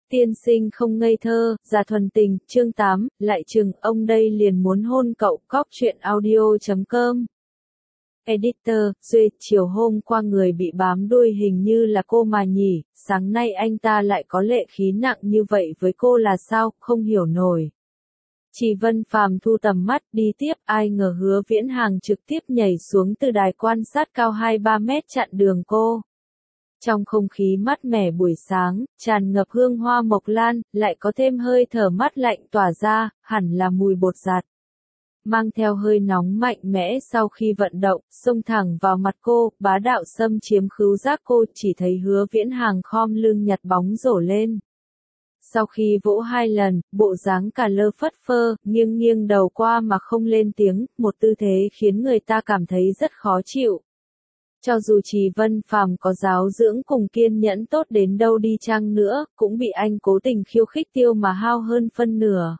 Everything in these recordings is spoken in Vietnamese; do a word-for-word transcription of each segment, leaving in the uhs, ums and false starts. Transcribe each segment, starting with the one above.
Tiên sinh không ngây thơ, già thuần tình, chương tám, lại chừng, ông đây liền muốn hôn cậu, cóc truyện audio chấm com. Editor, Duy, chiều hôm qua người bị bám đuôi hình như là cô mà nhỉ, sáng nay anh ta lại có lệ khí nặng như vậy với cô là sao, không hiểu nổi. Chị Vân Phàm thu tầm mắt đi tiếp, ai ngờ Hứa Viễn Hàng trực tiếp nhảy xuống từ đài quan sát cao hai ba mét chặn đường cô. Trong không khí mát mẻ buổi sáng, tràn ngập hương hoa mộc lan, lại có thêm hơi thở mát lạnh tỏa ra, hẳn là mùi bột giặt. Mang theo hơi nóng mạnh mẽ sau khi vận động, xông thẳng vào mặt cô, bá đạo xâm chiếm khứu giác cô, chỉ thấy Hứa Viễn Hàng khom lưng nhặt bóng rổ lên. Sau khi vỗ hai lần, bộ dáng cả lơ phất phơ, nghiêng nghiêng đầu qua mà không lên tiếng, một tư thế khiến người ta cảm thấy rất khó chịu. Cho dù Trì Vân Phàm có giáo dưỡng cùng kiên nhẫn tốt đến đâu đi chăng nữa, cũng bị anh cố tình khiêu khích tiêu mà hao hơn phân nửa.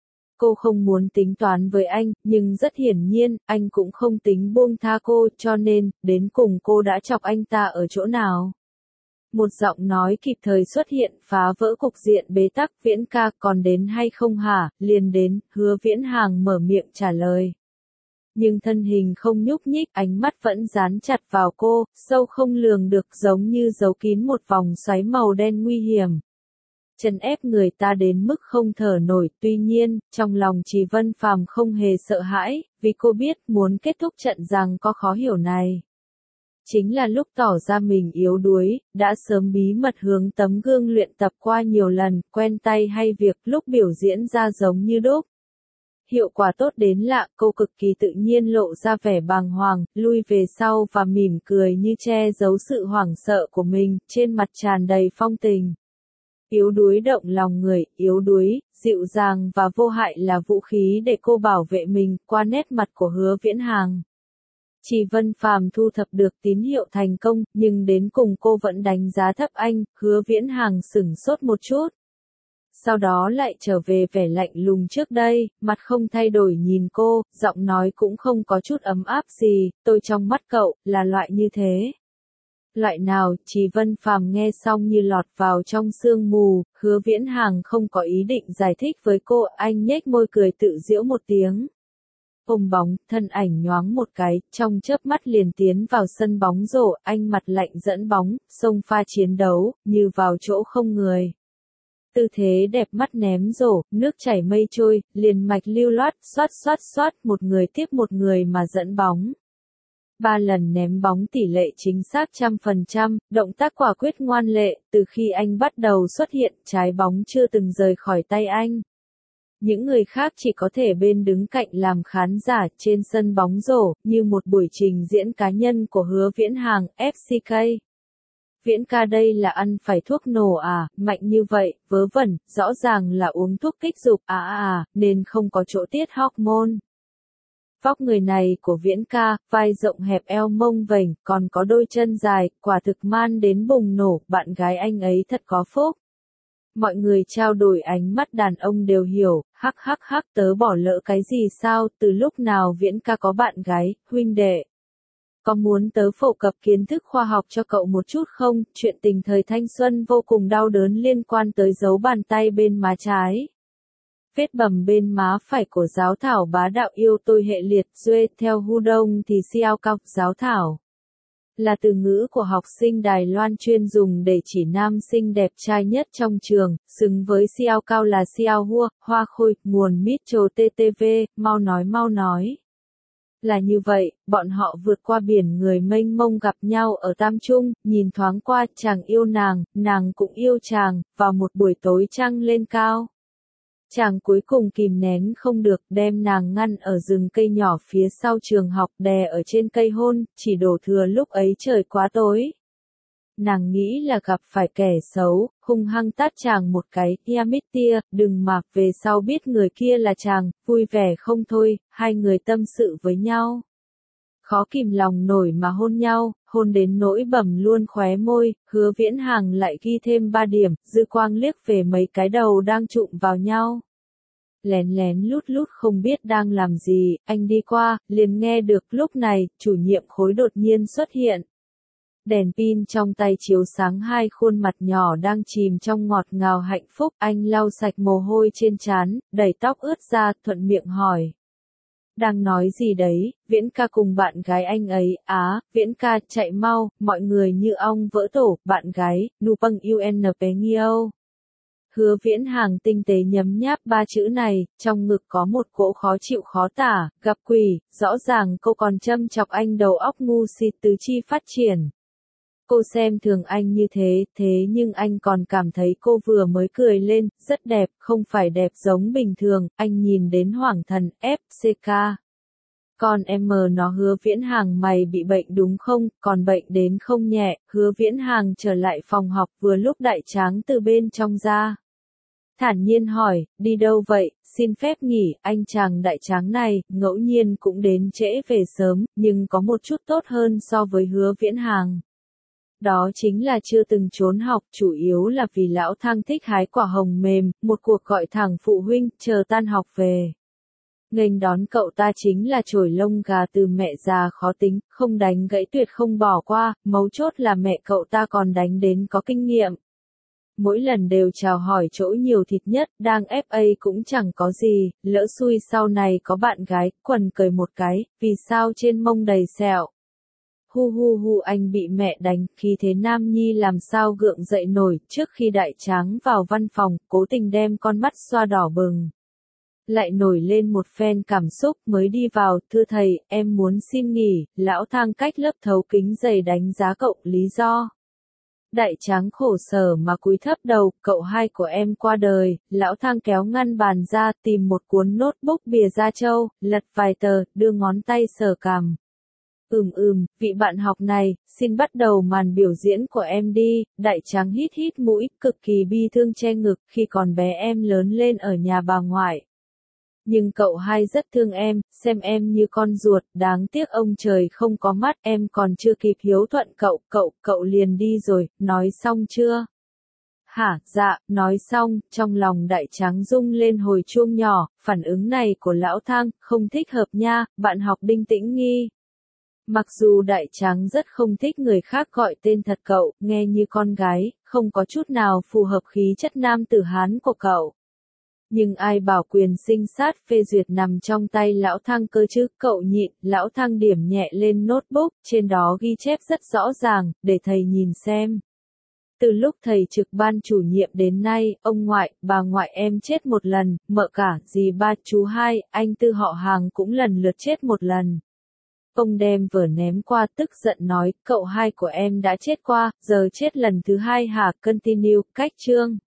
Cô không muốn tính toán với anh, nhưng rất hiển nhiên, anh cũng không tính buông tha cô, cho nên, đến cùng cô đã chọc anh ta ở chỗ nào. Một giọng nói kịp thời xuất hiện, phá vỡ cục diện bế tắc. Viễn ca, còn đến hay không hả? Liền đến, Hứa Viễn Hàng mở miệng trả lời. Nhưng thân hình không nhúc nhích, ánh mắt vẫn dán chặt vào cô, sâu không lường được, giống như giấu kín một vòng xoáy màu đen nguy hiểm. Trấn ép người ta đến mức không thở nổi, tuy nhiên, trong lòng Trì Vân Phàm không hề sợ hãi, vì cô biết muốn kết thúc trận giằng co khó hiểu này. Chính là lúc tỏ ra mình yếu đuối, đã sớm bí mật hướng tấm gương luyện tập qua nhiều lần, quen tay hay việc lúc biểu diễn ra giống như đúc. Hiệu quả tốt đến lạ, cô cực kỳ tự nhiên lộ ra vẻ bàng hoàng, lui về sau và mỉm cười như che giấu sự hoảng sợ của mình, trên mặt tràn đầy phong tình. Yếu đuối động lòng người, yếu đuối, dịu dàng và vô hại là vũ khí để cô bảo vệ mình, qua nét mặt của Hứa Viễn Hàng. Trì Vân Phàm thu thập được tín hiệu thành công, nhưng đến cùng cô vẫn đánh giá thấp anh. Hứa Viễn Hàng sửng sốt một chút. Sau đó lại trở về vẻ lạnh lùng trước đây, mặt không thay đổi nhìn cô, giọng nói cũng không có chút ấm áp gì, tôi trong mắt cậu, là loại như thế. Loại nào? Trì Vân Phàm nghe xong như lọt vào trong sương mù. Hứa Viễn Hàng không có ý định giải thích với cô, anh nhếch môi cười tự giễu một tiếng. Ôm bóng, thân ảnh nhoáng một cái, trong chớp mắt liền tiến vào sân bóng rổ, anh mặt lạnh dẫn bóng, xông pha chiến đấu, như vào chỗ không người. Tư thế đẹp mắt ném rổ, nước chảy mây trôi, liền mạch lưu loát, xoát xoát xoát, một người tiếp một người mà dẫn bóng. Ba lần ném bóng tỷ lệ chính xác trăm phần trăm, động tác quả quyết ngoan lệ, từ khi anh bắt đầu xuất hiện, trái bóng chưa từng rời khỏi tay anh. Những người khác chỉ có thể bên đứng cạnh làm khán giả trên sân bóng rổ, như một buổi trình diễn cá nhân của Hứa Viễn Hàng, ép xê ca. Viễn ca đây là ăn phải thuốc nổ à, mạnh như vậy, vớ vẩn, rõ ràng là uống thuốc kích dục à à à, nên không có chỗ tiết hormone. Vóc người này của Viễn ca, vai rộng hẹp eo mông vểnh, còn có đôi chân dài, quả thực man đến bùng nổ, bạn gái anh ấy thật có phúc. Mọi người trao đổi ánh mắt đàn ông đều hiểu, hắc hắc hắc tớ bỏ lỡ cái gì sao, từ lúc nào Viễn ca có bạn gái, huynh đệ. Có muốn tớ phổ cập kiến thức khoa học cho cậu một chút không, chuyện tình thời thanh xuân vô cùng đau đớn liên quan tới dấu bàn tay bên má trái. Vết bầm bên má phải của giáo thảo bá đạo yêu tôi hệ liệt duê, theo Hu Đông thì xiao cao, giáo thảo. Là từ ngữ của học sinh Đài Loan chuyên dùng để chỉ nam sinh đẹp trai nhất trong trường, xứng với xiao cao là xiao hua, hoa khôi, nguồn Mitchell tê tê vê, mau nói mau nói. Là như vậy, bọn họ vượt qua biển người mênh mông gặp nhau ở Tam Trung, nhìn thoáng qua, chàng yêu nàng, nàng cũng yêu chàng, vào một buổi tối trăng lên cao. Chàng cuối cùng kìm nén không được, đem nàng ngăn ở rừng cây nhỏ phía sau trường học, đè ở trên cây hôn, chỉ đổ thừa lúc ấy trời quá tối. Nàng nghĩ là gặp phải kẻ xấu, hung hăng tát chàng một cái, Yamit tia, đừng mà, về sau biết người kia là chàng, vui vẻ không thôi, hai người tâm sự với nhau. Khó kìm lòng nổi mà hôn nhau, hôn đến nỗi bầm luôn khóe môi. Hứa Viễn Hàng lại ghi thêm ba điểm, dư quang liếc về mấy cái đầu đang trụm vào nhau. Lén lén lút lút không biết đang làm gì, anh đi qua, liền nghe được. Lúc này, chủ nhiệm khối đột nhiên xuất hiện. Đèn pin trong tay chiếu sáng hai khuôn mặt nhỏ đang chìm trong ngọt ngào hạnh phúc, anh lau sạch mồ hôi trên trán, đẩy tóc ướt ra, thuận miệng hỏi. Đang nói gì đấy, Viễn ca cùng bạn gái anh ấy, á, Viễn ca, chạy mau, mọi người như ong vỡ tổ, bạn gái, nu băng un pe nghiêu. Hứa Viễn Hàng tinh tế nhấm nháp ba chữ này, trong ngực có một cỗ khó chịu khó tả, gặp quỷ, rõ ràng cô còn châm chọc anh đầu óc ngu si tứ chi phát triển. Cô xem thường anh như thế, thế nhưng anh còn cảm thấy cô vừa mới cười lên, rất đẹp, không phải đẹp giống bình thường, anh nhìn đến Hoàng Thần, ép xê ca. Còn em mờ nó Hứa Viễn Hàng mày bị bệnh đúng không, còn bệnh đến không nhẹ, Hứa Viễn Hàng trở lại phòng học vừa lúc Đại Tráng từ bên trong ra. Thản nhiên hỏi, đi đâu vậy, xin phép nghỉ, anh chàng Đại Tráng này, ngẫu nhiên cũng đến trễ về sớm, nhưng có một chút tốt hơn so với Hứa Viễn Hàng. Đó chính là chưa từng trốn học, chủ yếu là vì lão Thang thích hái quả hồng mềm, một cuộc gọi thẳng phụ huynh, chờ tan học về. Nghênh đón cậu ta chính là chổi lông gà từ mẹ già khó tính, không đánh gãy tuyệt không bỏ qua, mấu chốt là mẹ cậu ta còn đánh đến có kinh nghiệm. Mỗi lần đều chào hỏi chỗ nhiều thịt nhất, đang ép a cũng chẳng có gì, lỡ xui sau này có bạn gái, quần cởi một cái, vì sao trên mông đầy sẹo. Hu hu hu anh bị mẹ đánh, khi thế Nam Nhi làm sao gượng dậy nổi, trước khi Đại Tráng vào văn phòng, cố tình đem con mắt xoa đỏ bừng. Lại nổi lên một phen cảm xúc mới đi vào, thưa thầy, em muốn xin nghỉ, lão Thang cách lớp thấu kính dày đánh giá cậu, lý do. Đại Tráng khổ sở mà cúi thấp đầu, cậu hai của em qua đời, lão Thang kéo ngăn bàn ra, tìm một cuốn notebook bìa da trâu, lật vài tờ, đưa ngón tay sờ cằm. Ừm ừm, vị bạn học này, xin bắt đầu màn biểu diễn của em đi, Đại Tráng hít hít mũi, cực kỳ bi thương che ngực, khi còn bé em lớn lên ở nhà bà ngoại. Nhưng cậu hai rất thương em, xem em như con ruột, đáng tiếc ông trời không có mắt, em còn chưa kịp hiếu thuận cậu, cậu, cậu liền đi rồi, nói xong chưa? Hả, dạ, nói xong, trong lòng Đại Tráng rung lên hồi chuông nhỏ, phản ứng này của lão Thang, không thích hợp nha, bạn học Đinh Tĩnh Nghi. Mặc dù Đại Tráng rất không thích người khác gọi tên thật cậu, nghe như con gái, không có chút nào phù hợp khí chất nam tử Hán của cậu. Nhưng ai bảo quyền sinh sát phê duyệt nằm trong tay lão Thang cơ chứ, cậu nhịn, lão Thang điểm nhẹ lên notebook, trên đó ghi chép rất rõ ràng, để thầy nhìn xem. Từ lúc thầy trực ban chủ nhiệm đến nay, ông ngoại, bà ngoại em chết một lần, mợ cả, dì ba, chú hai, anh Tư họ Hàng cũng lần lượt chết một lần. Ông đem vở ném qua tức giận nói, cậu hai của em đã chết qua, giờ chết lần thứ hai hả, continue, cách chương.